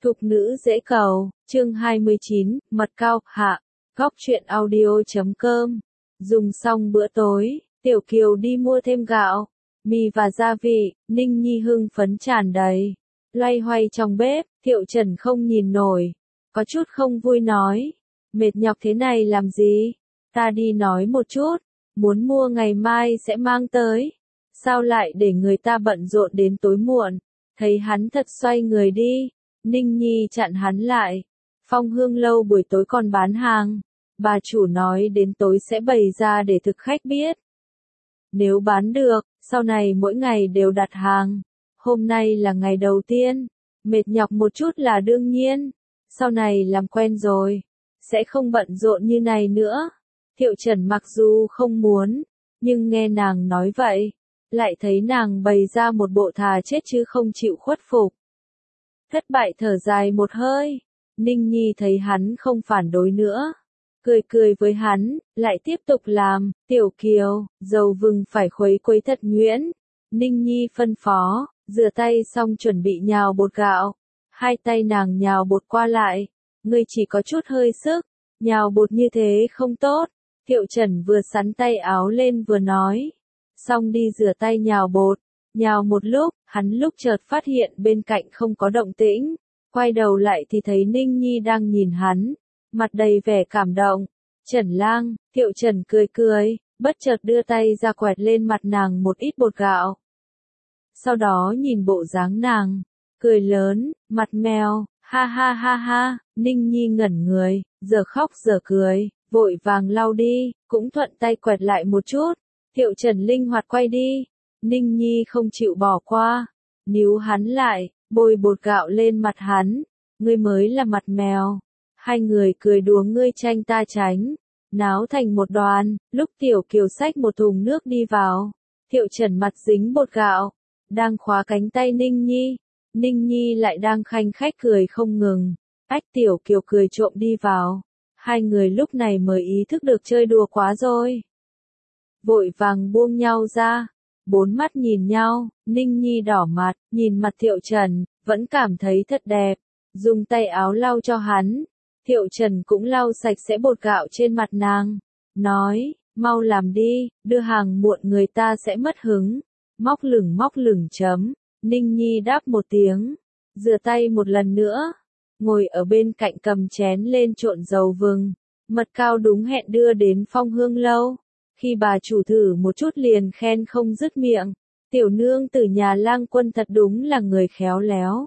Thục nữ dễ cầu, chương 29, mật cao, hạ, góc truyện audio.com. Dùng xong bữa tối, Tiểu Kiều đi mua thêm gạo, mì và gia vị, Ninh Nhi hưng phấn tràn đầy. Loay hoay trong bếp, Thiệu Trần không nhìn nổi, có chút không vui nói, mệt nhọc thế này làm gì, ta đi nói một chút, muốn mua ngày mai sẽ mang tới, sao lại để người ta bận rộn đến tối muộn, thấy hắn thật xoay người đi. Ninh Nhi chặn hắn lại, Phong Hương lâu buổi tối còn bán hàng, bà chủ nói đến tối sẽ bày ra để thực khách biết. Nếu bán được, sau này mỗi ngày đều đặt hàng, hôm nay là ngày đầu tiên, mệt nhọc một chút là đương nhiên, sau này làm quen rồi, sẽ không bận rộn như này nữa. Thiệu Trần mặc dù không muốn, nhưng nghe nàng nói vậy, lại thấy nàng bày ra một bộ thà chết chứ không chịu khuất phục. Thất bại thở dài một hơi, Ninh Nhi thấy hắn không phản đối nữa, cười cười với hắn, lại tiếp tục làm. Tiểu Kiều, dầu vừng phải khuấy quấy thật nhuyễn. Ninh Nhi phân phó, rửa tay xong chuẩn bị nhào bột gạo, hai tay nàng nhào bột qua lại, ngươi chỉ có chút hơi sức, nhào bột như thế không tốt. Thiệu Trần vừa sắn tay áo lên vừa nói, xong đi rửa tay nhào bột. Nhào một lúc, hắn lúc chợt phát hiện bên cạnh không có động tĩnh, quay đầu lại thì thấy Ninh Nhi đang nhìn hắn, mặt đầy vẻ cảm động. Trần lang, Thiệu Trần cười cười, bất chợt đưa tay ra quẹt lên mặt nàng một ít bột gạo. Sau đó nhìn bộ dáng nàng, cười lớn, mặt mèo, ha ha ha ha. Ninh Nhi ngẩn người, giờ khóc giờ cười, vội vàng lau đi, cũng thuận tay quẹt lại một chút. Thiệu Trần linh hoạt quay đi. Ninh Nhi không chịu bỏ qua, níu hắn lại, bôi bột gạo lên mặt hắn, ngươi mới là mặt mèo. Hai người cười đùa ngươi tranh ta tránh, náo thành một đoàn. Lúc Tiểu Kiều xách một thùng nước đi vào, Thiệu Trần mặt dính bột gạo, đang khóa cánh tay Ninh Nhi, Ninh Nhi lại đang khanh khách cười không ngừng. Ách, Tiểu Kiều cười trộm đi vào, hai người lúc này mới ý thức được chơi đùa quá rồi, vội vàng buông nhau ra. Bốn mắt nhìn nhau, Ninh Nhi đỏ mặt, nhìn mặt Thiệu Trần, vẫn cảm thấy thật đẹp, dùng tay áo lau cho hắn. Thiệu Trần cũng lau sạch sẽ bột gạo trên mặt nàng, nói, mau làm đi, đưa hàng muộn người ta sẽ mất hứng. Móc lửng chấm. Ninh Nhi đáp một tiếng, rửa tay một lần nữa, ngồi ở bên cạnh cầm chén lên trộn dầu vừng, mật cao đúng hẹn đưa đến Phong Hương lâu. Khi bà chủ thử một chút liền khen không dứt miệng, tiểu nương tử nhà Lang Quân thật đúng là người khéo léo.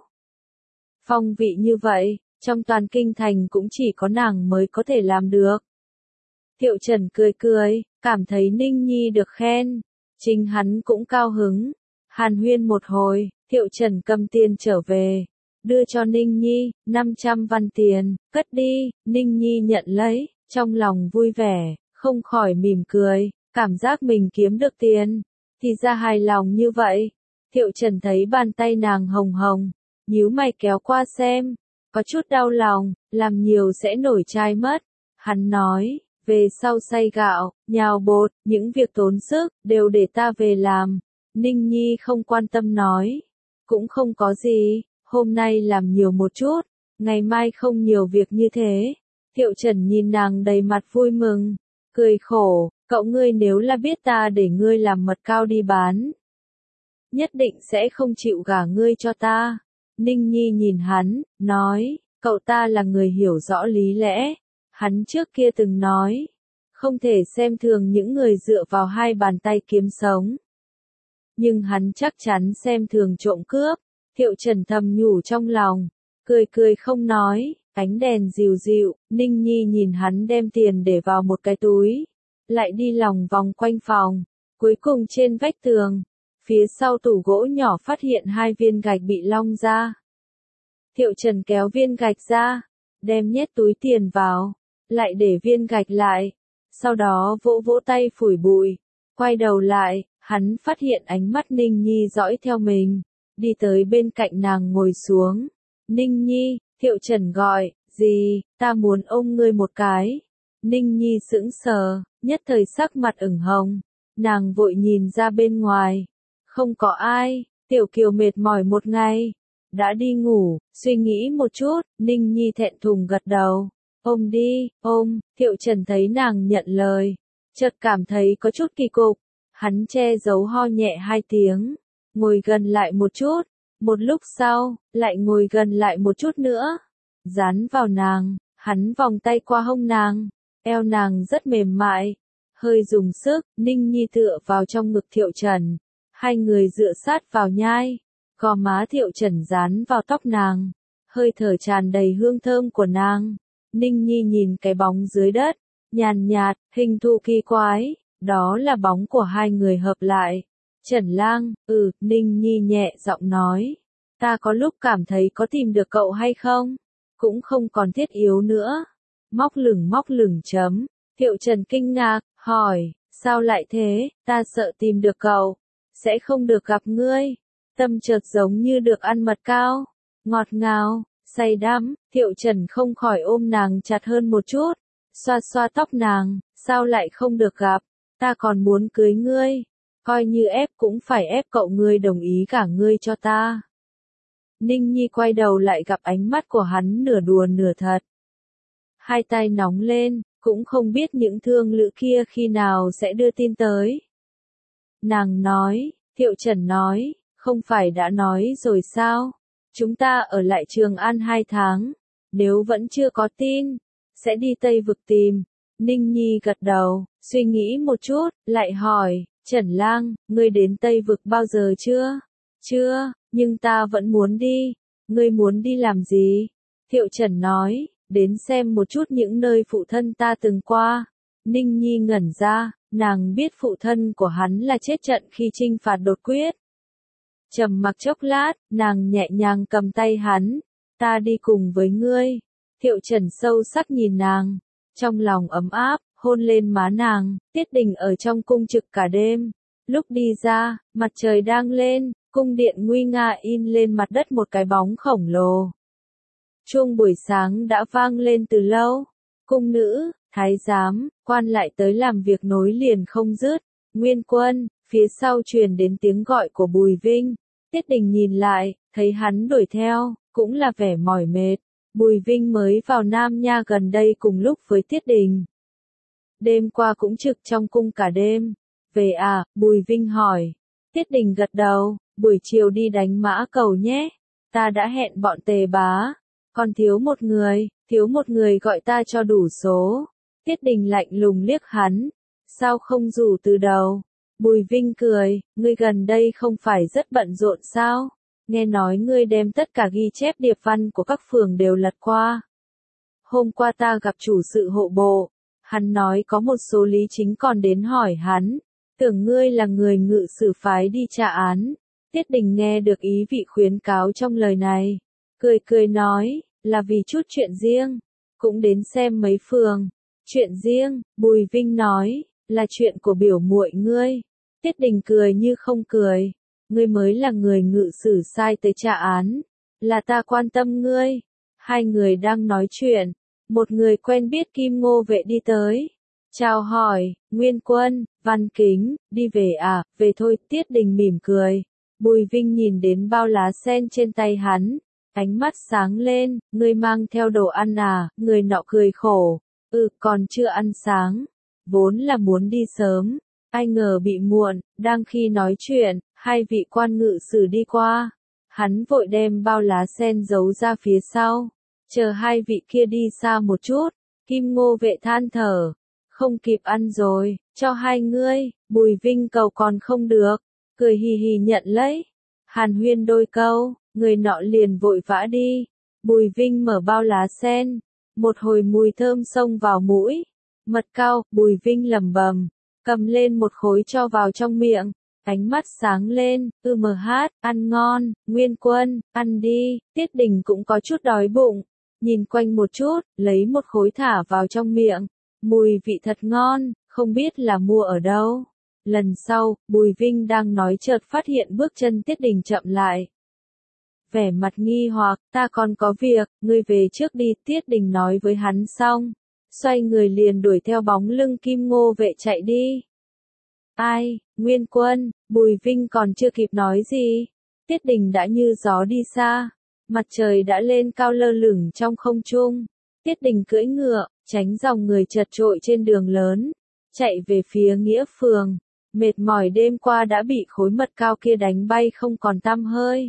Phong vị như vậy, trong toàn kinh thành cũng chỉ có nàng mới có thể làm được. Thiệu Trần cười cười, cảm thấy Ninh Nhi được khen, chính hắn cũng cao hứng. Hàn huyên một hồi, Thiệu Trần cầm tiền trở về, đưa cho Ninh Nhi, 500 văn tiền, cất đi. Ninh Nhi nhận lấy, trong lòng vui vẻ, không khỏi mỉm cười, cảm giác mình kiếm được tiền, thì ra hài lòng như vậy. Thiệu Trần thấy bàn tay nàng hồng hồng, nhíu mày kéo qua xem, có chút đau lòng, làm nhiều sẽ nổi chai mất. Hắn nói, về sau xay gạo, nhào bột, những việc tốn sức, đều để ta về làm. Ninh Nhi không quan tâm nói, cũng không có gì, hôm nay làm nhiều một chút, ngày mai không nhiều việc như thế. Thiệu Trần nhìn nàng đầy mặt vui mừng, cười khổ, cậu ngươi nếu là biết ta để ngươi làm mật cao đi bán, nhất định sẽ không chịu gả ngươi cho ta. Ninh Nhi nhìn hắn, nói, cậu ta là người hiểu rõ lý lẽ, hắn trước kia từng nói, không thể xem thường những người dựa vào hai bàn tay kiếm sống. Nhưng hắn chắc chắn xem thường trộm cướp. Thiệu Trần thầm nhủ trong lòng, cười cười không nói. Ánh đèn dịu dịu, Ninh Nhi nhìn hắn đem tiền để vào một cái túi, lại đi lòng vòng quanh phòng, cuối cùng trên vách tường, phía sau tủ gỗ nhỏ phát hiện hai viên gạch bị long ra. Thiệu Trần kéo viên gạch ra, đem nhét túi tiền vào, lại để viên gạch lại, sau đó vỗ vỗ tay phủi bụi, quay đầu lại, hắn phát hiện ánh mắt Ninh Nhi dõi theo mình, đi tới bên cạnh nàng ngồi xuống. Ninh Nhi, Thiệu Trần gọi, gì, ta muốn ôm ngươi một cái. Ninh Nhi sững sờ, nhất thời sắc mặt ửng hồng, nàng vội nhìn ra bên ngoài, không có ai. Tiểu Kiều mệt mỏi một ngày, đã đi ngủ, suy nghĩ một chút, Ninh Nhi thẹn thùng gật đầu. Ôm đi, ôm, Thiệu Trần thấy nàng nhận lời, chợt cảm thấy có chút kỳ cục, hắn che giấu ho nhẹ 2 tiếng, ngồi gần lại một chút, một lúc sau, lại ngồi gần lại một chút nữa, dán vào nàng, hắn vòng tay qua hông nàng, eo nàng rất mềm mại, hơi dùng sức, Ninh Nhi tựa vào trong ngực Thiệu Trần, hai người dựa sát vào nhai, gò má Thiệu Trần dán vào tóc nàng, hơi thở tràn đầy hương thơm của nàng. Ninh Nhi nhìn cái bóng dưới đất, nhàn nhạt, hình thù kỳ quái, đó là bóng của hai người hợp lại. Trần Lang, Ninh Nhi nhẹ giọng nói, ta có lúc cảm thấy có tìm được cậu hay không, cũng không còn thiết yếu nữa. Móc lửng chấm, Thiệu Trần kinh ngạc, hỏi, sao lại thế, ta sợ tìm được cậu, sẽ không được gặp ngươi. Tâm chợt giống như được ăn mật cao, ngọt ngào, say đắm, Thiệu Trần không khỏi ôm nàng chặt hơn một chút, xoa xoa tóc nàng, sao lại không được gặp, ta còn muốn cưới ngươi, coi như ép cũng phải ép cậu ngươi đồng ý cả ngươi cho ta. Ninh Nhi quay đầu lại gặp ánh mắt của hắn nửa đùa nửa thật. Hai tay nóng lên, cũng không biết những thương lữ kia khi nào sẽ đưa tin tới. Nàng nói, Thiệu Trần nói, không phải đã nói rồi sao? Chúng ta ở lại Trường An 2 tháng, nếu vẫn chưa có tin, sẽ đi Tây Vực tìm. Ninh Nhi gật đầu, suy nghĩ một chút, lại hỏi, Trần Lang, ngươi đến Tây Vực bao giờ chưa? Chưa, nhưng ta vẫn muốn đi. Ngươi muốn đi làm gì? Thiệu Trần nói, đến xem một chút những nơi phụ thân ta từng qua. Ninh Nhi ngẩn ra, nàng biết phụ thân của hắn là chết trận khi chinh phạt đột quyết. Trầm mặc chốc lát, nàng nhẹ nhàng cầm tay hắn, ta đi cùng với ngươi. Thiệu Trần sâu sắc nhìn nàng, trong lòng ấm áp, hôn lên má nàng. Tiết Đình ở trong cung trực cả đêm. Lúc đi ra, mặt trời đang lên, cung điện nguy nga in lên mặt đất một cái bóng khổng lồ. Chuông buổi sáng đã vang lên từ lâu, cung nữ, thái giám, quan lại tới làm việc nối liền không dứt. Nguyên Quân, phía sau truyền đến tiếng gọi của Bùi Vinh. Tiết Đình nhìn lại, thấy hắn đuổi theo, cũng là vẻ mỏi mệt. Bùi Vinh mới vào Nam Nha gần đây cùng lúc với Tiết Đình. Đêm qua cũng trực trong cung cả đêm. Về à, Bùi Vinh hỏi. Tiết Đình gật đầu, buổi chiều đi đánh Mã Cầu nhé. Ta đã hẹn bọn Tề Bá. Còn thiếu một người gọi ta cho đủ số. Tiết Đình lạnh lùng liếc hắn. Sao không rủ từ đầu? Bùi Vinh cười, ngươi gần đây không phải rất bận rộn sao? Nghe nói ngươi đem tất cả ghi chép điệp văn của các phường đều lật qua. Hôm qua ta gặp chủ sự hộ bộ, hắn nói có một số lý chính còn đến hỏi hắn, tưởng ngươi là người ngự sử phái đi tra án. Tiết Đình nghe được ý vị khuyến cáo trong lời này, cười nói, là vì chút chuyện riêng, cũng đến xem mấy phường. Chuyện riêng, Bùi Vinh nói, là chuyện của biểu muội ngươi. Tiết Đình cười như không cười, ngươi mới là người ngự sử sai tới tra án, là ta quan tâm ngươi. Hai người đang nói chuyện, một người quen biết Kim Ngô Vệ đi tới, chào hỏi, Nguyên Quân, Văn Kính, đi về à, về thôi. Tiết Đình mỉm cười. Bùi Vinh nhìn đến bao lá sen trên tay hắn, ánh mắt sáng lên, ngươi mang theo đồ ăn à? Người nọ cười khổ, còn chưa ăn sáng, vốn là muốn đi sớm, ai ngờ bị muộn. Đang khi nói chuyện, hai vị quan ngự sử đi qua, hắn vội đem bao lá sen giấu ra phía sau, chờ hai vị kia đi xa một chút. Kim Ngô Vệ than thở, không kịp ăn rồi, cho hai ngươi. Bùi Vinh cầu còn không được, cười hì hì nhận lấy. Hàn huyên đôi câu, người nọ liền vội vã đi. Bùi Vinh mở bao lá sen, một hồi mùi thơm xông vào mũi. Mật cao, Bùi Vinh lẩm bẩm, cầm lên một khối cho vào trong miệng, ánh mắt sáng lên, ăn ngon. Nguyên Quân, ăn đi. Tiết Đình cũng có chút đói bụng, nhìn quanh một chút, lấy một khối thả vào trong miệng, mùi vị thật ngon, không biết là mua ở đâu. Lần sau, Bùi Vinh đang nói chợt phát hiện bước chân Tiết Đình chậm lại. Vẻ mặt nghi hoặc, ta còn có việc, ngươi về trước đi. Tiết Đình nói với hắn xong, xoay người liền đuổi theo bóng lưng Kim Ngô Vệ chạy đi. Ai, Nguyên Quân, Bùi Vinh còn chưa kịp nói gì, Tiết Đình đã như gió đi xa. Mặt trời đã lên cao lơ lửng trong không trung. Tiết Đình cưỡi ngựa, tránh dòng người chật chội trên đường lớn, chạy về phía Nghĩa Phường. Mệt mỏi đêm qua đã bị khối mật cao kia đánh bay không còn tăm hơi.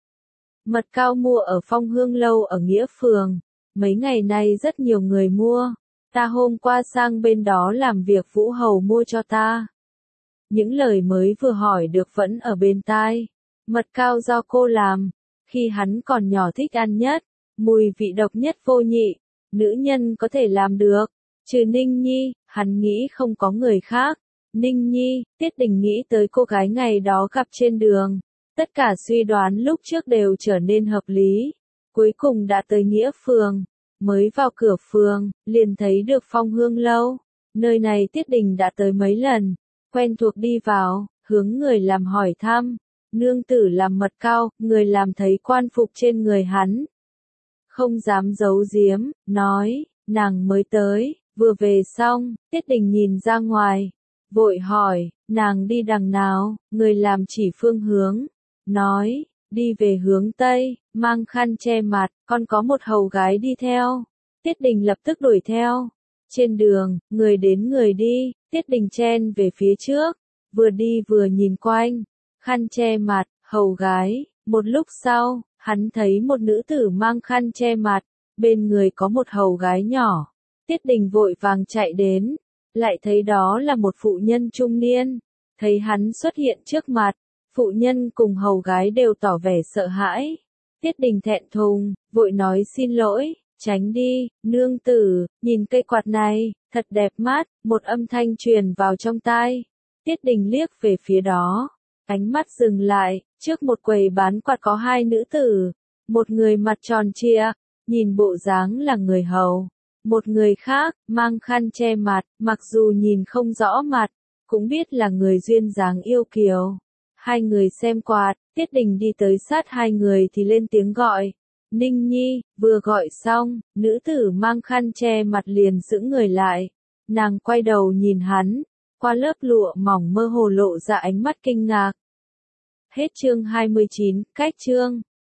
Mật cao mua ở Phong Hương Lâu ở Nghĩa Phường. Mấy ngày nay rất nhiều người mua. Ta hôm qua sang bên đó làm việc Vũ Hầu mua cho ta. Những lời mới vừa hỏi được vẫn ở bên tai. Mật cao do cô làm. Khi hắn còn nhỏ thích ăn nhất. Mùi vị độc nhất vô nhị. Nữ nhân có thể làm được. Trừ Ninh Nhi, hắn nghĩ không có người khác. Ninh Nhi, Tiết Đình nghĩ tới cô gái ngày đó gặp trên đường. Tất cả suy đoán lúc trước đều trở nên hợp lý. Cuối cùng đã tới Nghĩa Phường. Mới vào cửa phường, liền thấy được Phong Hương Lâu. Nơi này Tiết Đình đã tới mấy lần. Quen thuộc đi vào, hướng người làm hỏi thăm. Nương tử làm mật cao, người làm thấy quan phục trên người hắn. Không dám giấu giếm, nói, nàng mới tới, vừa về xong, Tiết Đình nhìn ra ngoài. Vội hỏi, nàng đi đằng nào, người làm chỉ phương hướng. Nói, đi về hướng Tây, mang khăn che mặt, còn có một hầu gái đi theo. Tiết Đình lập tức đuổi theo. Trên đường, người đến người đi, Tiết Đình chen về phía trước, vừa đi vừa nhìn quanh. Khăn che mặt, hầu gái, một lúc sau, hắn thấy một nữ tử mang khăn che mặt, bên người có một hầu gái nhỏ. Tiết Đình vội vàng chạy đến, lại thấy đó là một phụ nhân trung niên. Thấy hắn xuất hiện trước mặt, phụ nhân cùng hầu gái đều tỏ vẻ sợ hãi. Tiết Đình thẹn thùng, vội nói xin lỗi, tránh đi, nương tử, nhìn cây quạt này, thật đẹp mắt, một âm thanh truyền vào trong tai. Tiết Đình liếc về phía đó, ánh mắt dừng lại, trước một quầy bán quạt có hai nữ tử, một người mặt tròn trịa, nhìn bộ dáng là người hầu, một người khác, mang khăn che mặt, mặc dù nhìn không rõ mặt, cũng biết là người duyên dáng yêu kiều. Hai người xem quạt, Tiết Đình đi tới sát hai người thì lên tiếng gọi. Ninh Nhi, vừa gọi xong, nữ tử mang khăn che mặt liền giữ người lại. Nàng quay đầu nhìn hắn, qua lớp lụa mỏng mơ hồ lộ ra ánh mắt kinh ngạc. Hết chương 29, cách chương.